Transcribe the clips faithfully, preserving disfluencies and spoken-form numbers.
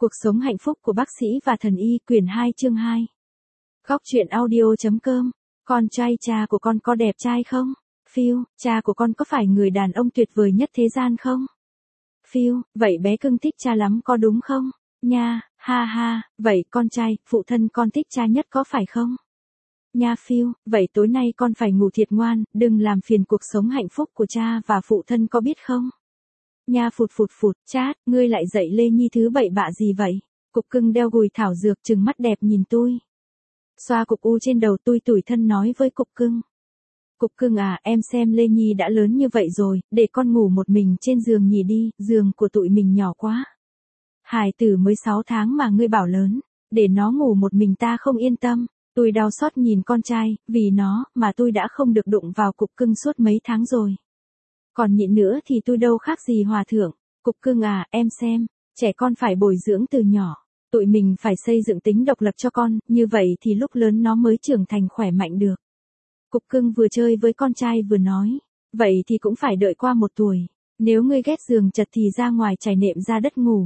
Cuộc sống hạnh phúc của bác sĩ và thần y quyển hai chương hai. Góc truyện audio.com. Con trai cha của con có đẹp trai không? Phiêu, cha của con có phải người đàn ông tuyệt vời nhất thế gian không? Phiêu, vậy bé cưng thích cha lắm có đúng không? Nha, ha ha, vậy con trai, phụ thân con thích cha nhất có phải không? Nha Phiêu, vậy tối nay con phải ngủ thiệt ngoan, đừng làm phiền cuộc sống hạnh phúc của cha và phụ thân có biết không? Nha phụt phụt phụt, chát, ngươi lại dạy Lê Nhi thứ bậy bạ gì vậy? Cục cưng đeo gùi thảo dược trừng mắt đẹp nhìn tôi. Xoa cục u trên đầu tôi tủi thân nói với cục cưng. Cục cưng à, em xem Lê Nhi đã lớn như vậy rồi, để con ngủ một mình trên giường nhỉ đi, giường của tụi mình nhỏ quá. Hài tử mới sáu tháng mà ngươi bảo lớn, để nó ngủ một mình ta không yên tâm. Tôi đau xót nhìn con trai, vì nó mà tôi đã không được đụng vào cục cưng suốt mấy tháng rồi. Còn nhịn nữa thì tôi đâu khác gì hòa thượng. Cục cưng à, em xem, trẻ con phải bồi dưỡng từ nhỏ. Tụi mình phải xây dựng tính độc lập cho con, như vậy thì lúc lớn nó mới trưởng thành khỏe mạnh được. Cục cưng vừa chơi với con trai vừa nói, vậy thì cũng phải đợi qua một tuổi. Nếu ngươi ghét giường chật thì ra ngoài trải nệm ra đất ngủ.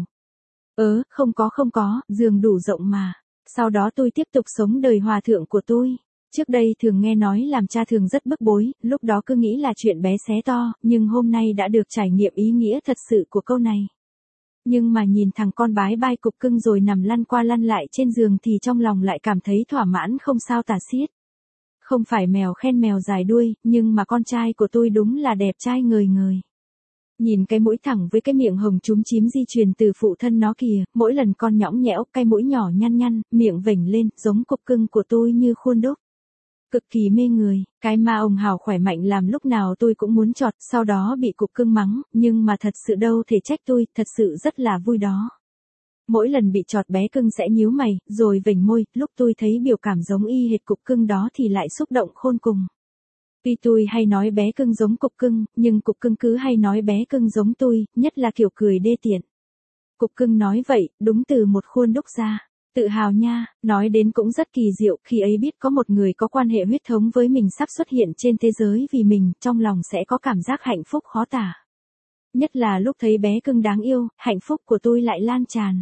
Ớ, không có không có, giường đủ rộng mà. Sau đó tôi tiếp tục sống đời hòa thượng của tôi. Trước đây thường nghe nói làm cha thường rất bức bối, lúc đó cứ nghĩ là chuyện bé xé to, nhưng hôm nay đã được trải nghiệm ý nghĩa thật sự của câu này. Nhưng mà nhìn thằng con bái bai cục cưng rồi nằm lăn qua lăn lại trên giường thì trong lòng lại cảm thấy thỏa mãn không sao tả xiết. Không phải mèo khen mèo dài đuôi, nhưng mà con trai của tôi đúng là đẹp trai ngời ngời. Nhìn cái mũi thẳng với cái miệng hồng chúm chím di truyền từ phụ thân nó kìa, mỗi lần con nhõng nhẽo, cái mũi nhỏ nhăn nhăn, miệng vểnh lên, giống cục cưng của tôi như khuôn đúc. Cực kỳ mê người, cái ma ông hào khỏe mạnh làm lúc nào tôi cũng muốn chọt, sau đó bị cục cưng mắng, nhưng mà thật sự đâu thể trách tôi, thật sự rất là vui đó. Mỗi lần bị chọt bé cưng sẽ nhíu mày, rồi vểnh môi, lúc tôi thấy biểu cảm giống y hệt cục cưng đó thì lại xúc động khôn cùng. Tuy tôi hay nói bé cưng giống cục cưng, nhưng cục cưng cứ hay nói bé cưng giống tôi, nhất là kiểu cười đê tiện. Cục cưng nói vậy, đúng từ một khuôn đúc ra. Tự hào nha, nói đến cũng rất kỳ diệu, khi ấy biết có một người có quan hệ huyết thống với mình sắp xuất hiện trên thế giới vì mình, trong lòng sẽ có cảm giác hạnh phúc khó tả. Nhất là lúc thấy bé cưng đáng yêu, hạnh phúc của tôi lại lan tràn.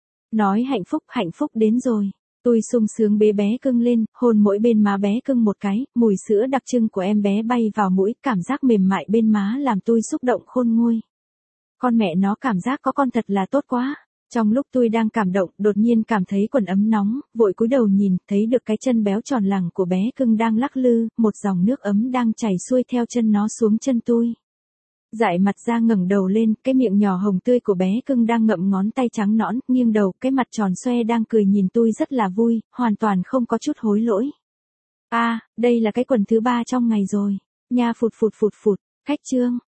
Nói hạnh phúc, hạnh phúc đến rồi. Tôi sung sướng bế bé cưng lên, hôn mỗi bên má bé cưng một cái, mùi sữa đặc trưng của em bé bay vào mũi, cảm giác mềm mại bên má làm tôi xúc động khôn nguôi. Con mẹ nó cảm giác có con thật là tốt quá. Trong lúc tôi đang cảm động, đột nhiên cảm thấy quần ấm nóng, vội cúi đầu nhìn, thấy được cái chân béo tròn lẳng của bé cưng đang lắc lư, một dòng nước ấm đang chảy xuôi theo chân nó xuống chân tôi. Dại mặt ra ngẩng đầu lên, cái miệng nhỏ hồng tươi của bé cưng đang ngậm ngón tay trắng nõn, nghiêng đầu, cái mặt tròn xoe đang cười nhìn tôi rất là vui, hoàn toàn không có chút hối lỗi. À, đây là cái quần thứ ba trong ngày rồi. Nha phụt phụt phụt phụt, khách trương.